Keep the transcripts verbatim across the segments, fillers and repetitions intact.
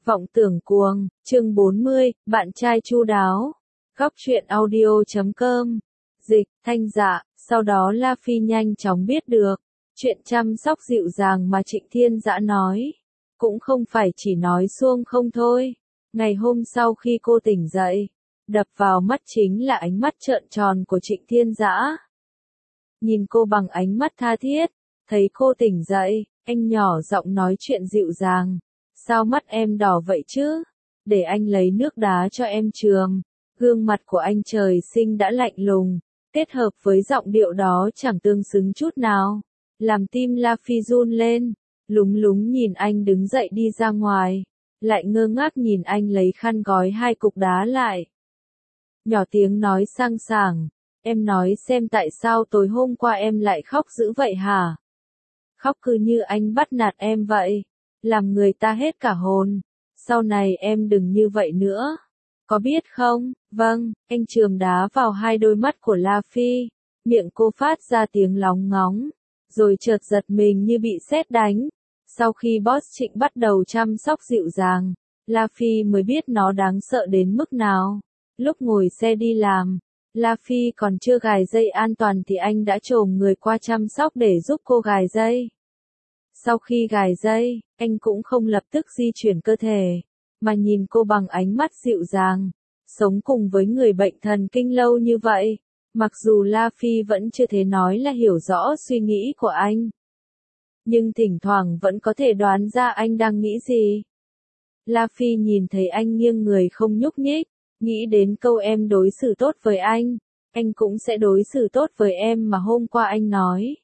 Vọng tưởng cuồng, chương bốn mươi, bạn trai chu đáo. Góc truyện audio chấm com. Dịch, Thanh Dạ, sau đó La Phi nhanh chóng biết được. Chuyện chăm sóc dịu dàng mà Trịnh Thiên Dã nói. Cũng không phải chỉ nói suông không thôi. Ngày hôm sau khi cô tỉnh dậy, đập vào mắt chính là ánh mắt trợn tròn của Trịnh Thiên Dã. Nhìn cô bằng ánh mắt tha thiết, thấy cô tỉnh dậy, anh nhỏ giọng nói chuyện dịu dàng. Sao mắt em đỏ vậy chứ? Để anh lấy nước đá cho em chườm. Gương mặt của anh trời sinh đã lạnh lùng, kết hợp với giọng điệu đó chẳng tương xứng chút nào. Làm tim La Phi run lên, lúng lúng nhìn anh đứng dậy đi ra ngoài, lại ngơ ngác nhìn anh lấy khăn gói hai cục đá lại. Nhỏ tiếng nói sang sảng, em nói xem tại sao tối hôm qua em lại khóc dữ vậy hả? Khóc cứ như anh bắt nạt em vậy. Làm người ta hết cả hồn. Sau này em đừng như vậy nữa. Có biết không? Vâng, anh chườm đá vào hai đôi mắt của La Phi. Miệng cô phát ra tiếng lóng ngóng. Rồi chợt giật mình như bị sét đánh. Sau khi boss Trịnh bắt đầu chăm sóc dịu dàng, La Phi mới biết nó đáng sợ đến mức nào. Lúc ngồi xe đi làm, La Phi còn chưa gài dây an toàn thì anh đã chồm người qua chăm sóc để giúp cô gài dây. Sau khi gài dây, anh cũng không lập tức di chuyển cơ thể, mà nhìn cô bằng ánh mắt dịu dàng. Sống cùng với người bệnh thần kinh lâu như vậy, mặc dù La Phi vẫn chưa thể nói là hiểu rõ suy nghĩ của anh, nhưng thỉnh thoảng vẫn có thể đoán ra anh đang nghĩ gì. La Phi nhìn thấy anh nghiêng người không nhúc nhích, nghĩ đến câu em đối xử tốt với anh, anh cũng sẽ đối xử tốt với em mà hôm qua anh nói.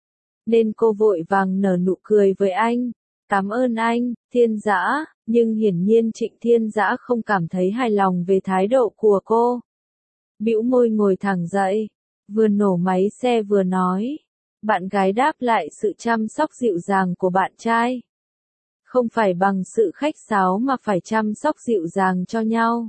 Nên cô vội vàng nở nụ cười với anh. Cảm ơn anh, Thiên Dã, nhưng hiển nhiên Trịnh Thiên Dã không cảm thấy hài lòng về thái độ của cô. Bĩu môi ngồi thẳng dậy, vừa nổ máy xe vừa nói. Bạn gái đáp lại sự chăm sóc dịu dàng của bạn trai. Không phải bằng sự khách sáo mà phải chăm sóc dịu dàng cho nhau.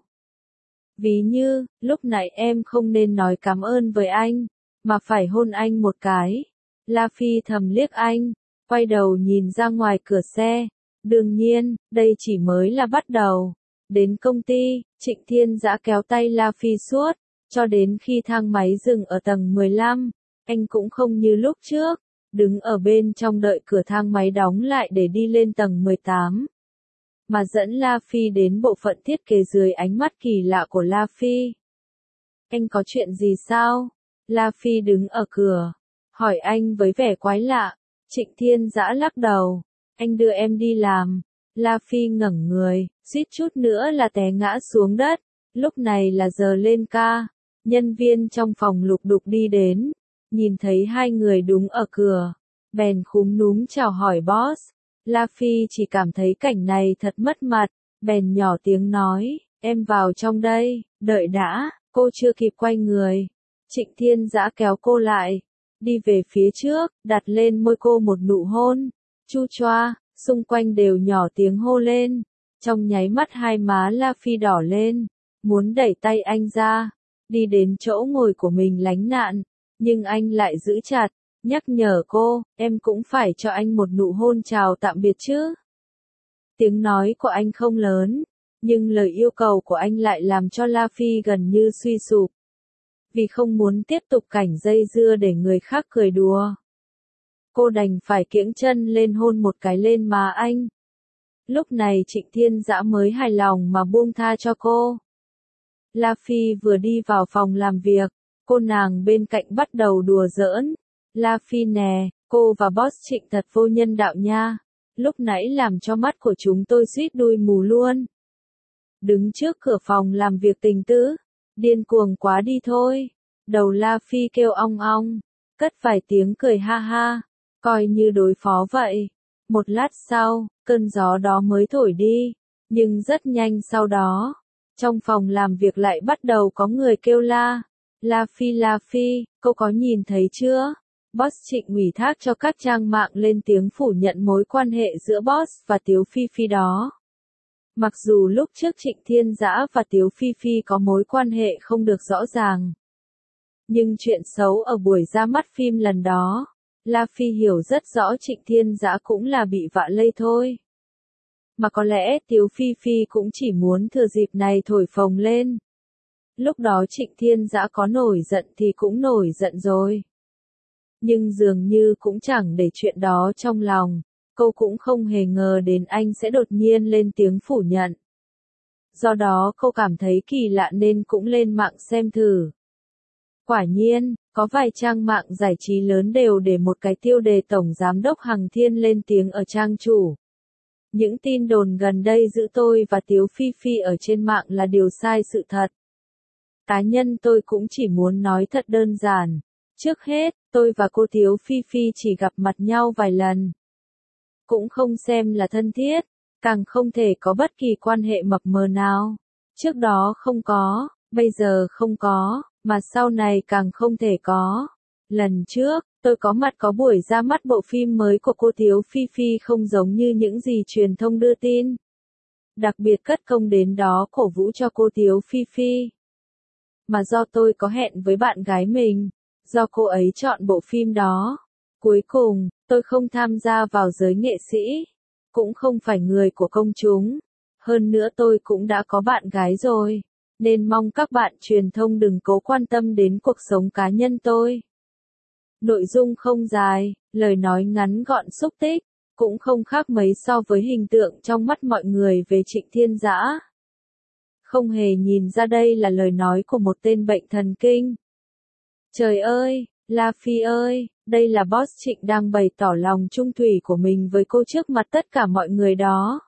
Ví như, lúc nãy em không nên nói cảm ơn với anh, mà phải hôn anh một cái. La Phi thầm liếc anh, quay đầu nhìn ra ngoài cửa xe. Đương nhiên, đây chỉ mới là bắt đầu. Đến công ty, Trịnh Thiên Dã kéo tay La Phi suốt, cho đến khi thang máy dừng ở tầng mười lăm, anh cũng không như lúc trước, đứng ở bên trong đợi cửa thang máy đóng lại để đi lên tầng mười tám. Mà dẫn La Phi đến bộ phận thiết kế dưới ánh mắt kỳ lạ của La Phi. Anh có chuyện gì sao? La Phi đứng ở cửa, hỏi anh với vẻ quái lạ. Trịnh Thiên Dã lắc đầu. Anh đưa em đi làm. La Phi ngẩng người, suýt chút nữa là té ngã xuống đất. Lúc này là giờ lên ca. Nhân viên trong phòng lục đục đi đến. Nhìn thấy hai người đứng ở cửa. Bèn khúm núm chào hỏi boss. La Phi chỉ cảm thấy cảnh này thật mất mặt. Bèn nhỏ tiếng nói. Em vào trong đây, đợi đã. Cô chưa kịp quay người. Trịnh Thiên Dã kéo cô lại. Đi về phía trước, đặt lên môi cô một nụ hôn. Chu choa, xung quanh đều nhỏ tiếng hô lên. Trong nháy mắt hai má La Phi đỏ lên, muốn đẩy tay anh ra, đi đến chỗ ngồi của mình lánh nạn. Nhưng anh lại giữ chặt, nhắc nhở cô, em cũng phải cho anh một nụ hôn chào tạm biệt chứ. Tiếng nói của anh không lớn, nhưng lời yêu cầu của anh lại làm cho La Phi gần như suy sụp. Vì không muốn tiếp tục cảnh dây dưa để người khác cười đùa, cô đành phải kiễng chân lên hôn một cái lên má anh. Lúc này Trịnh Thiên Dã mới hài lòng mà buông tha cho cô. La Phi vừa đi vào phòng làm việc, cô nàng bên cạnh bắt đầu đùa giỡn. La Phi nè, cô và boss Trịnh thật vô nhân đạo nha. Lúc nãy làm cho mắt của chúng tôi suýt đuôi mù luôn. Đứng trước cửa phòng làm việc tình tứ. Điên cuồng quá đi thôi. Đầu La Phi kêu ong ong, cất vài tiếng cười ha ha, coi như đối phó vậy. Một lát sau, cơn gió đó mới thổi đi, nhưng rất nhanh sau đó, trong phòng làm việc lại bắt đầu có người kêu la. La Phi La Phi, cô có nhìn thấy chưa? Boss Trịnh ủy thác cho các trang mạng lên tiếng phủ nhận mối quan hệ giữa boss và Tiếu Phi Phi đó. Mặc dù lúc trước Trịnh Thiên Dã và Tiếu Phi Phi có mối quan hệ không được rõ ràng, nhưng chuyện xấu ở buổi ra mắt phim lần đó, La Phi hiểu rất rõ Trịnh Thiên Dã cũng là bị vạ lây thôi. mà có lẽ Tiếu Phi Phi cũng chỉ muốn thừa dịp này thổi phồng lên. Lúc đó Trịnh Thiên Dã có nổi giận thì cũng nổi giận rồi. Nhưng dường như cũng chẳng để chuyện đó trong lòng, cô cũng không hề ngờ đến anh sẽ đột nhiên lên tiếng phủ nhận. Do đó cô cảm thấy kỳ lạ nên cũng lên mạng xem thử. Quả nhiên, có vài trang mạng giải trí lớn đều để một cái tiêu đề Tổng Giám đốc Hằng Thiên lên tiếng ở trang chủ. Những tin đồn gần đây giữa tôi và Tiếu Phi Phi ở trên mạng là điều sai sự thật. Cá nhân tôi cũng chỉ muốn nói thật đơn giản. Trước hết, tôi và cô Tiếu Phi Phi chỉ gặp mặt nhau vài lần. Cũng không xem là thân thiết, càng không thể có bất kỳ quan hệ mập mờ nào. Trước đó không có, bây giờ không có, mà sau này càng không thể có. Lần trước, tôi có mặt có buổi ra mắt bộ phim mới của cô Tiếu Phi Phi không giống như những gì truyền thông đưa tin. Đặc biệt cất công đến đó cổ vũ cho cô Tiếu Phi Phi. Mà do tôi có hẹn với bạn gái mình, do cô ấy chọn bộ phim đó. Cuối cùng, tôi không tham gia vào giới nghệ sĩ, cũng không phải người của công chúng. Hơn nữa tôi cũng đã có bạn gái rồi, nên mong các bạn truyền thông đừng cố quan tâm đến cuộc sống cá nhân tôi. Nội dung không dài, lời nói ngắn gọn xúc tích, cũng không khác mấy so với hình tượng trong mắt mọi người về Trịnh Thiên Dã. Không hề nhìn ra đây là lời nói của một tên bệnh thần kinh. Trời ơi, La Phi ơi, đây là boss Trịnh đang bày tỏ lòng trung thủy của mình với cô trước mặt tất cả mọi người đó.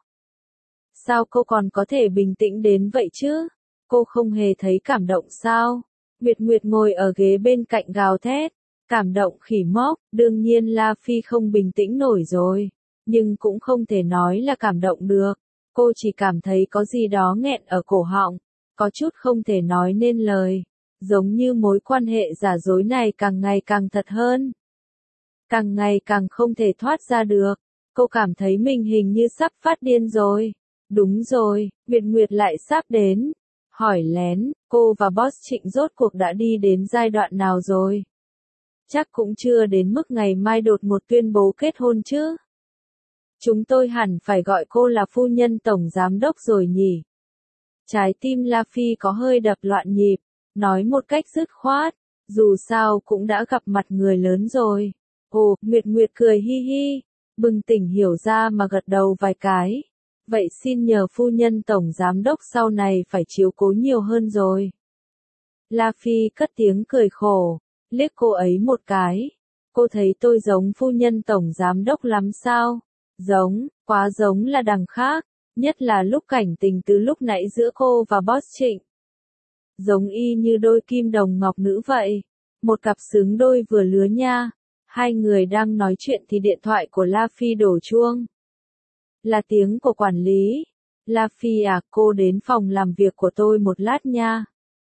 Sao cô còn có thể bình tĩnh đến vậy chứ? Cô không hề thấy cảm động sao? Nguyệt Nguyệt ngồi ở ghế bên cạnh gào thét. Cảm động khỉ mốc, đương nhiên La Phi không bình tĩnh nổi rồi. Nhưng cũng không thể nói là cảm động được. Cô chỉ cảm thấy có gì đó nghẹn ở cổ họng. Có chút không thể nói nên lời. Giống như mối quan hệ giả dối này càng ngày càng thật hơn. Càng ngày càng không thể thoát ra được. Cô cảm thấy mình hình như sắp phát điên rồi. Đúng rồi, Nguyệt Nguyệt lại sắp đến. Hỏi lén, cô và boss Trịnh rốt cuộc đã đi đến giai đoạn nào rồi? Chắc cũng chưa đến mức ngày mai đột một tuyên bố kết hôn chứ. Chúng tôi hẳn phải gọi cô là phu nhân tổng giám đốc rồi nhỉ? Trái tim La Phi có hơi đập loạn nhịp, nói một cách dứt khoát, dù sao cũng đã gặp mặt người lớn rồi. Ồ, Nguyệt Nguyệt cười hi hi, bừng tỉnh hiểu ra mà gật đầu vài cái. Vậy xin nhờ phu nhân tổng giám đốc sau này phải chiếu cố nhiều hơn rồi. La Phi cất tiếng cười khổ, liếc cô ấy một cái. Cô thấy tôi giống phu nhân tổng giám đốc lắm sao? Giống, quá giống là đằng khác, nhất là lúc cảnh tình từ lúc nãy giữa cô và boss Trịnh. Giống y như đôi kim đồng ngọc nữ vậy, một cặp xứng đôi vừa lứa nha. Hai người đang nói chuyện thì điện thoại của La Phi đổ chuông. Là tiếng của quản lý. La Phi à, cô đến phòng làm việc của tôi một lát nha.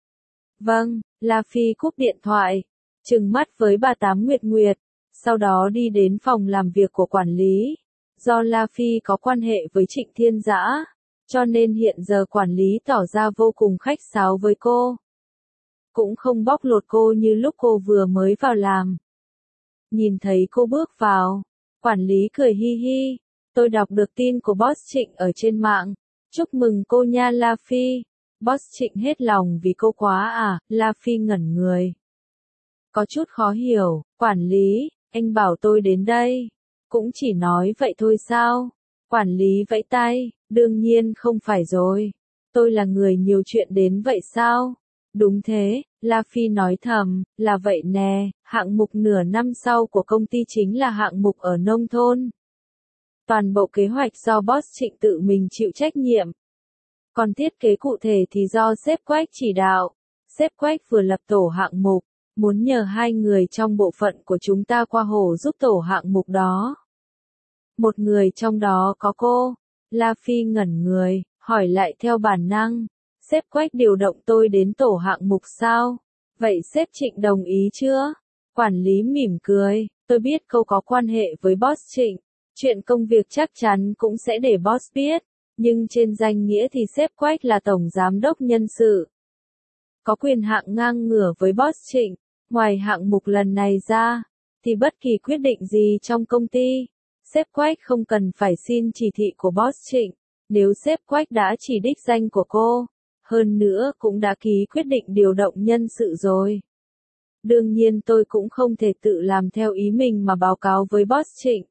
Vâng, La Phi cúp điện thoại, trừng mắt với bà Tám Nguyệt Nguyệt, sau đó đi đến phòng làm việc của quản lý. Do La Phi có quan hệ với Trịnh Thiên Dã, cho nên hiện giờ quản lý tỏ ra vô cùng khách sáo với cô. Cũng không bóc lột cô như lúc cô vừa mới vào làm. Nhìn thấy cô bước vào, quản lý cười hi hi. Tôi đọc được tin của boss Trịnh ở trên mạng. Chúc mừng cô nha La Phi. Boss Trịnh hết lòng vì cô quá à, La Phi ngẩn người. Có chút khó hiểu, quản lý, anh bảo tôi đến đây. Cũng chỉ nói vậy thôi sao? Quản lý vẫy tay, đương nhiên không phải rồi. Tôi là người nhiều chuyện đến vậy sao? Đúng thế, La Phi nói thầm, là vậy nè, hạng mục nửa năm sau của công ty chính là hạng mục ở nông thôn. Toàn bộ kế hoạch do boss Trịnh tự mình chịu trách nhiệm. Còn thiết kế cụ thể thì do sếp Quách chỉ đạo. Sếp Quách vừa lập tổ hạng mục, muốn nhờ hai người trong bộ phận của chúng ta qua hồ giúp tổ hạng mục đó. Một người trong đó có cô. La Phi ngẩn người, hỏi lại theo bản năng. Sếp Quách điều động tôi đến tổ hạng mục sao? Vậy sếp Trịnh đồng ý chưa? Quản lý mỉm cười, tôi biết cô có quan hệ với boss Trịnh. Chuyện công việc chắc chắn cũng sẽ để boss biết. Nhưng trên danh nghĩa thì sếp Quách là tổng giám đốc nhân sự. Có quyền hạn ngang ngửa với boss Trịnh. Ngoài hạng mục lần này ra, thì bất kỳ quyết định gì trong công ty, sếp Quách không cần phải xin chỉ thị của boss Trịnh. Nếu sếp Quách đã chỉ đích danh của cô, hơn nữa cũng đã ký quyết định điều động nhân sự rồi. Đương nhiên tôi cũng không thể tự làm theo ý mình mà báo cáo với boss Trịnh.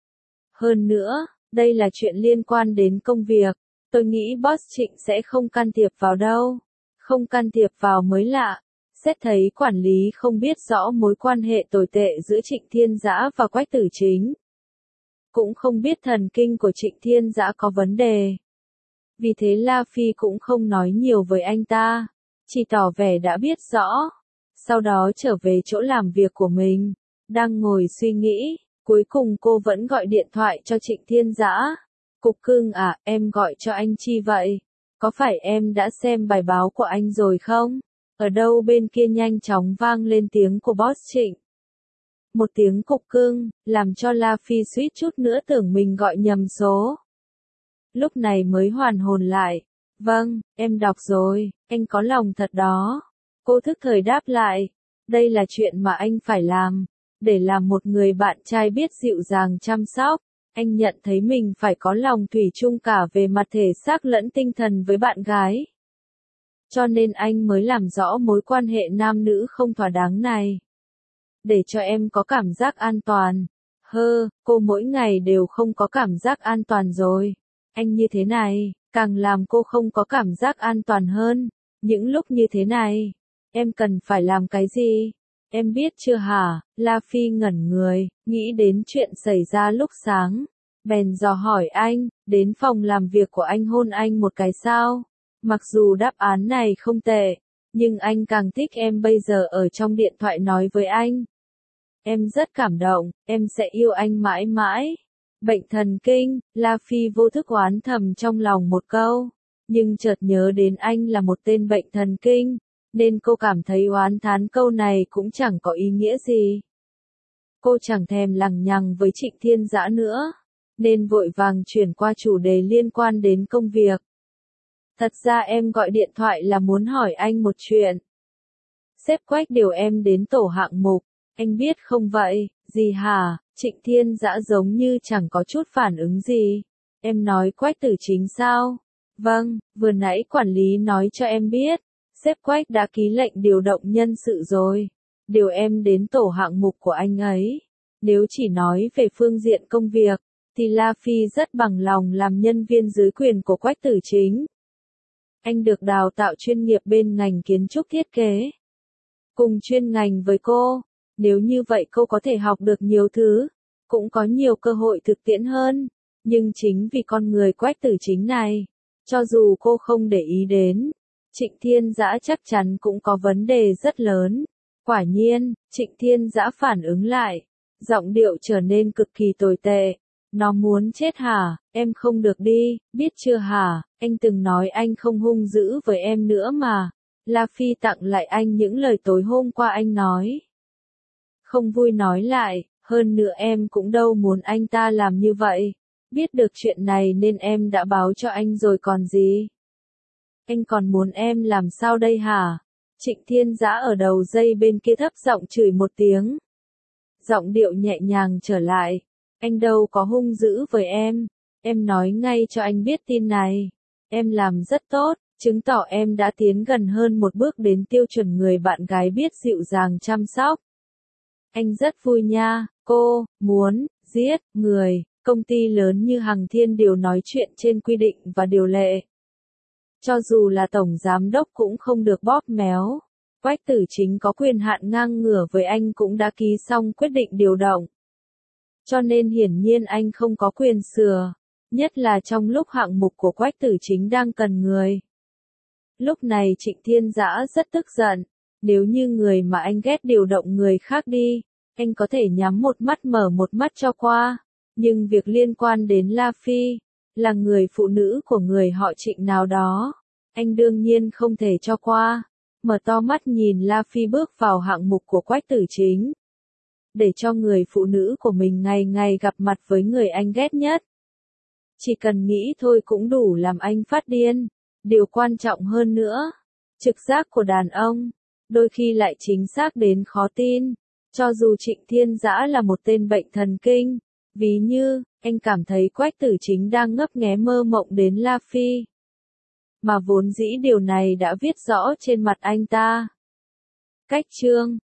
Hơn nữa, đây là chuyện liên quan đến công việc, tôi nghĩ boss Trịnh sẽ không can thiệp vào đâu. Không can thiệp vào mới lạ. Xét thấy quản lý không biết rõ mối quan hệ tồi tệ giữa Trịnh Thiên Dã và Quách Tử Chính. Cũng không biết thần kinh của Trịnh Thiên Dã có vấn đề. Vì thế La Phi cũng không nói nhiều với anh ta, chỉ tỏ vẻ đã biết rõ. Sau đó trở về chỗ làm việc của mình, đang ngồi suy nghĩ, cuối cùng cô vẫn gọi điện thoại cho Trịnh Thiên Dã. Cục cưng à, em gọi cho anh chi vậy? Có phải em đã xem bài báo của anh rồi không? Ở đâu bên kia nhanh chóng vang lên tiếng của boss Trịnh. Một tiếng cục cưng, làm cho La Phi suýt chút nữa tưởng mình gọi nhầm số. Lúc này mới hoàn hồn lại. Vâng, em đọc rồi, anh có lòng thật đó. Cô thức thời đáp lại. Đây là chuyện mà anh phải làm. Để làm một người bạn trai biết dịu dàng chăm sóc, anh nhận thấy mình phải có lòng thủy chung cả về mặt thể xác lẫn tinh thần với bạn gái. Cho nên anh mới làm rõ mối quan hệ nam nữ không thỏa đáng này. Để cho em có cảm giác an toàn. Hơ, cô mỗi ngày đều không có cảm giác an toàn rồi. Anh như thế này, càng làm cô không có cảm giác an toàn hơn. Những lúc như thế này, em cần phải làm cái gì? Em biết chưa hả? La Phi ngẩn người, nghĩ đến chuyện xảy ra lúc sáng. Bèn dò hỏi anh, đến phòng làm việc của anh hôn anh một cái sao? Mặc dù đáp án này không tệ, nhưng anh càng thích em bây giờ ở trong điện thoại nói với anh. Em rất cảm động, em sẽ yêu anh mãi mãi. Bệnh thần kinh, La Phi vô thức oán thầm trong lòng một câu, nhưng chợt nhớ đến anh là một tên bệnh thần kinh, nên cô cảm thấy oán thán câu này cũng chẳng có ý nghĩa gì. Cô chẳng thèm lằng nhằng với Trịnh Thiên Dã nữa, nên vội vàng chuyển qua chủ đề liên quan đến công việc. Thật ra em gọi điện thoại là muốn hỏi anh một chuyện. Sếp Quách điều em đến tổ hạng mục, anh biết không vậy? Gì hả? Trịnh Thiên Dã giống như chẳng có chút phản ứng gì. Em nói Quách Tử Chính sao? Vâng, vừa nãy quản lý nói cho em biết, sếp Quách đã ký lệnh điều động nhân sự rồi. Điều em đến tổ hạng mục của anh ấy. Nếu chỉ nói về phương diện công việc, thì La Phi rất bằng lòng làm nhân viên dưới quyền của Quách Tử Chính. Anh được đào tạo chuyên nghiệp bên ngành kiến trúc thiết kế. Cùng chuyên ngành với cô, nếu như vậy cô có thể học được nhiều thứ, cũng có nhiều cơ hội thực tiễn hơn. Nhưng chính vì con người Quách Tử Chính này, cho dù cô không để ý đến, Trịnh Thiên Dã chắc chắn cũng có vấn đề rất lớn. Quả nhiên, Trịnh Thiên Dã phản ứng lại, giọng điệu trở nên cực kỳ tồi tệ. Nó muốn chết hả? Em không được đi, biết chưa hả? Anh từng nói anh không hung dữ với em nữa mà. La Phi tặng lại anh những lời tối hôm qua anh nói. Không vui nói lại, hơn nữa em cũng đâu muốn anh ta làm như vậy. Biết được chuyện này nên em đã báo cho anh rồi còn gì. Anh còn muốn em làm sao đây hả? Trịnh Thiên Dã ở đầu dây bên kia thấp giọng chửi một tiếng. Giọng điệu nhẹ nhàng trở lại. Anh đâu có hung dữ với em. Em nói ngay cho anh biết tin này. Em làm rất tốt, chứng tỏ em đã tiến gần hơn một bước đến tiêu chuẩn người bạn gái biết dịu dàng chăm sóc. Anh rất vui nha, cô, muốn, giết, người, công ty lớn như Hằng Thiên đều nói chuyện trên quy định và điều lệ. Cho dù là tổng giám đốc cũng không được bóp méo. Quách Tử Chính có quyền hạn ngang ngửa với anh cũng đã ký xong quyết định điều động. Cho nên hiển nhiên anh không có quyền sửa, nhất là trong lúc hạng mục của Quách Tử Chính đang cần người. Lúc này Trịnh Thiên Dã rất tức giận, nếu như người mà anh ghét điều động người khác đi, anh có thể nhắm một mắt mở một mắt cho qua, nhưng việc liên quan đến La Phi, là người phụ nữ của người họ Trịnh nào đó, anh đương nhiên không thể cho qua. Mở to mắt nhìn La Phi bước vào hạng mục của Quách Tử Chính. Để cho người phụ nữ của mình ngày ngày gặp mặt với người anh ghét nhất. Chỉ cần nghĩ thôi cũng đủ làm anh phát điên. Điều quan trọng hơn nữa, trực giác của đàn ông, đôi khi lại chính xác đến khó tin. Cho dù Trịnh Thiên Dã là một tên bệnh thần kinh, ví như, anh cảm thấy Quách Tử Chính đang ngấp nghé mơ mộng đến La Phi. Mà vốn dĩ điều này đã viết rõ trên mặt anh ta. Cách chương